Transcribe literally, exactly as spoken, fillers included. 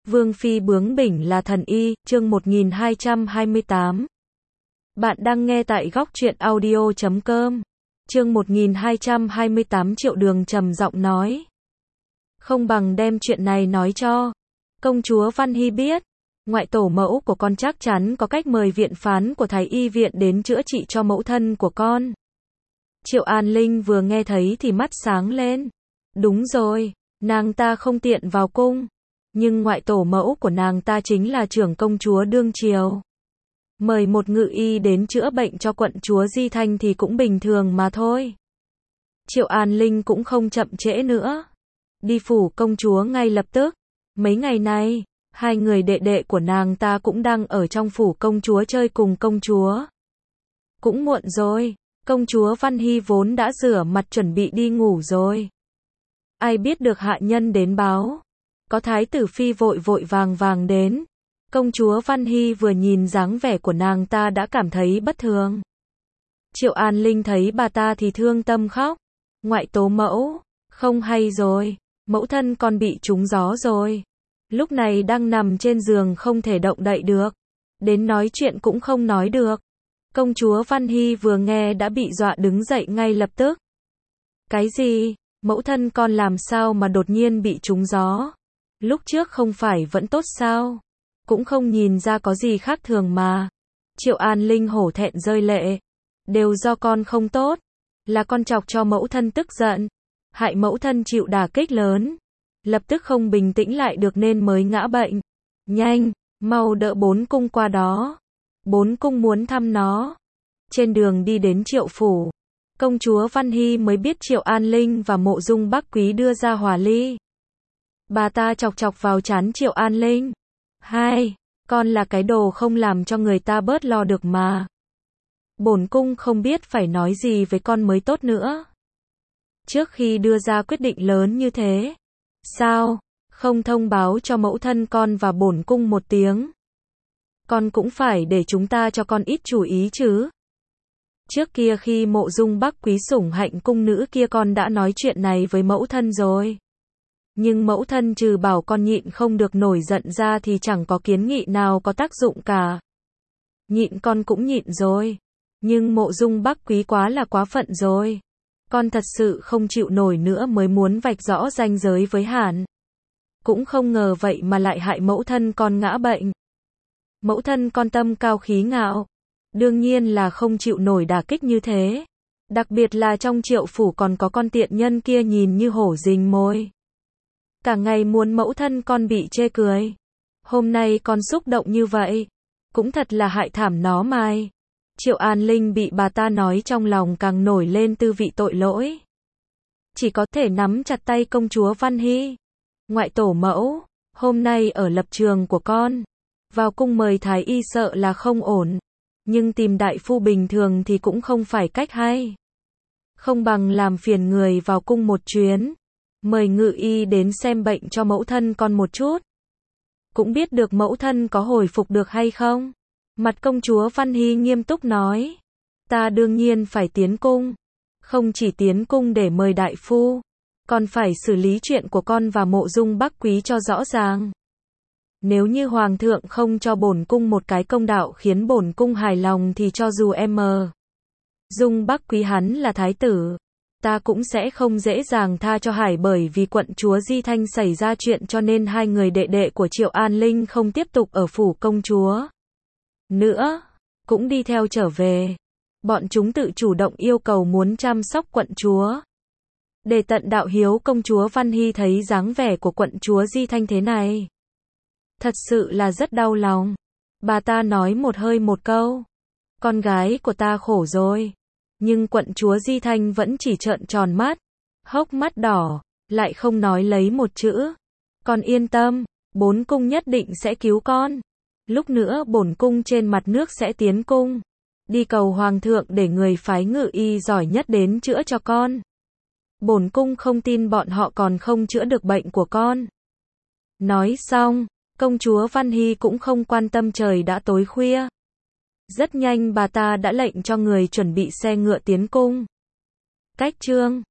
Vương phi bướng bỉnh là thần y, chương một nghìn hai trăm hai mươi tám. Bạn đang nghe tại góc truyện audio chấm com. Chương một nghìn hai trăm hai mươi tám. Triệu Đường trầm giọng nói. Không bằng đem chuyện này nói cho công chúa Văn Hy biết. Ngoại tổ mẫu của con chắc chắn có cách mời viện phán của Thái y viện đến chữa trị cho mẫu thân của con. Triệu An Linh vừa nghe thấy thì mắt sáng lên. Đúng rồi, nàng ta không tiện vào cung. Nhưng ngoại tổ mẫu của nàng ta chính là trưởng công chúa đương triều. Mời một ngự y đến chữa bệnh cho quận chúa Di Thanh thì cũng bình thường mà thôi. Triệu An Linh cũng không chậm trễ nữa. Đi phủ công chúa ngay lập tức. Mấy ngày nay, hai người đệ đệ của nàng ta cũng đang ở trong phủ công chúa chơi cùng công chúa. Cũng muộn rồi, công chúa Văn Hy vốn đã rửa mặt chuẩn bị đi ngủ rồi. Ai biết được hạ nhân đến báo. Có thái tử phi vội vội vàng vàng đến. Công chúa Văn Hy vừa nhìn dáng vẻ của nàng ta đã cảm thấy bất thường. Triệu An Linh thấy bà ta thì thương tâm khóc. Ngoại tố mẫu, không hay rồi, mẫu thân con bị trúng gió rồi. Lúc này đang nằm trên giường không thể động đậy được. Đến nói chuyện cũng không nói được. Công chúa Văn Hy vừa nghe đã bị dọa đứng dậy ngay lập tức. Cái gì? Mẫu thân con làm sao mà đột nhiên bị trúng gió? Lúc trước không phải vẫn tốt sao? Cũng không nhìn ra có gì khác thường mà. Triệu An Linh hổ thẹn rơi lệ. Đều do con không tốt. Là con chọc cho mẫu thân tức giận. Hại mẫu thân chịu đả kích lớn. Lập tức không bình tĩnh lại được nên mới ngã bệnh. Nhanh, mau đỡ bốn cung qua đó. Bốn cung muốn thăm nó. Trên đường đi đến Triệu phủ, công chúa Văn Hy mới biết Triệu An Linh và Mộ Dung Bắc Quý đưa ra hòa ly. Bà ta chọc chọc vào trán Triệu An Linh. Hai, con là cái đồ không làm cho người ta bớt lo được mà. Bổn cung không biết phải nói gì với con mới tốt nữa. Trước khi đưa ra quyết định lớn như thế, sao không thông báo cho mẫu thân con và bổn cung một tiếng? Con cũng phải để chúng ta cho con ít chú ý chứ. Trước kia khi Mộ Dung Bắc Quý sủng hạnh cung nữ kia con đã nói chuyện này với mẫu thân rồi. Nhưng mẫu thân trừ bảo con nhịn không được nổi giận ra thì chẳng có kiến nghị nào có tác dụng cả. Nhịn con cũng nhịn rồi. Nhưng Mộ Dung Bắc Quý quá là quá phận rồi. Con thật sự không chịu nổi nữa mới muốn vạch rõ ranh giới với Hàn. Cũng không ngờ vậy mà lại hại mẫu thân con ngã bệnh. Mẫu thân con tâm cao khí ngạo. Đương nhiên là không chịu nổi đả kích như thế. Đặc biệt là trong Triệu phủ còn có con tiện nhân kia nhìn như hổ rình mồi. Cả ngày muốn mẫu thân con bị chê cười. Hôm nay con xúc động như vậy. Cũng thật là hại thảm nó mai. Triệu An Linh bị bà ta nói trong lòng càng nổi lên tư vị tội lỗi. Chỉ có thể nắm chặt tay công chúa Văn Hy. Ngoại tổ mẫu, hôm nay ở lập trường của con. Vào cung mời thái y sợ là không ổn. Nhưng tìm đại phu bình thường thì cũng không phải cách hay. Không bằng làm phiền người vào cung một chuyến. Mời ngự y đến xem bệnh cho mẫu thân con một chút. Cũng biết được mẫu thân có hồi phục được hay không. Mặt công chúa Văn Hy nghiêm túc nói. Ta đương nhiên phải tiến cung. Không chỉ tiến cung để mời đại phu. Còn phải xử lý chuyện của con và Mộ Dung Bắc Quý cho rõ ràng. Nếu như hoàng thượng không cho bổn cung một cái công đạo khiến bổn cung hài lòng thì cho dù em mờ Dung Bắc Quý hắn là thái tử, ta cũng sẽ không dễ dàng tha cho hải, bởi vì quận chúa Di Thanh xảy ra chuyện cho nên hai người đệ đệ của Triệu An Linh không tiếp tục ở phủ công chúa nữa, cũng đi theo trở về. Bọn chúng tự chủ động yêu cầu muốn chăm sóc quận chúa. Để tận đạo hiếu công chúa Văn Hy thấy dáng vẻ của quận chúa Di Thanh thế này. Thật sự là rất đau lòng. Bà ta nói một hơi một câu. Con gái của ta khổ rồi. Nhưng quận chúa Di Thanh vẫn chỉ trợn tròn mắt. Hốc mắt đỏ. Lại không nói lấy một chữ. Con yên tâm. Bốn cung nhất định sẽ cứu con. Lúc nữa bổn cung trên mặt nước sẽ tiến cung. Đi cầu hoàng thượng để người phái ngự y giỏi nhất đến chữa cho con. Bổn cung không tin bọn họ còn không chữa được bệnh của con. Nói xong. Công chúa Văn Hy cũng không quan tâm trời đã tối khuya. Rất nhanh bà ta đã lệnh cho người chuẩn bị xe ngựa tiến cung. Cách chương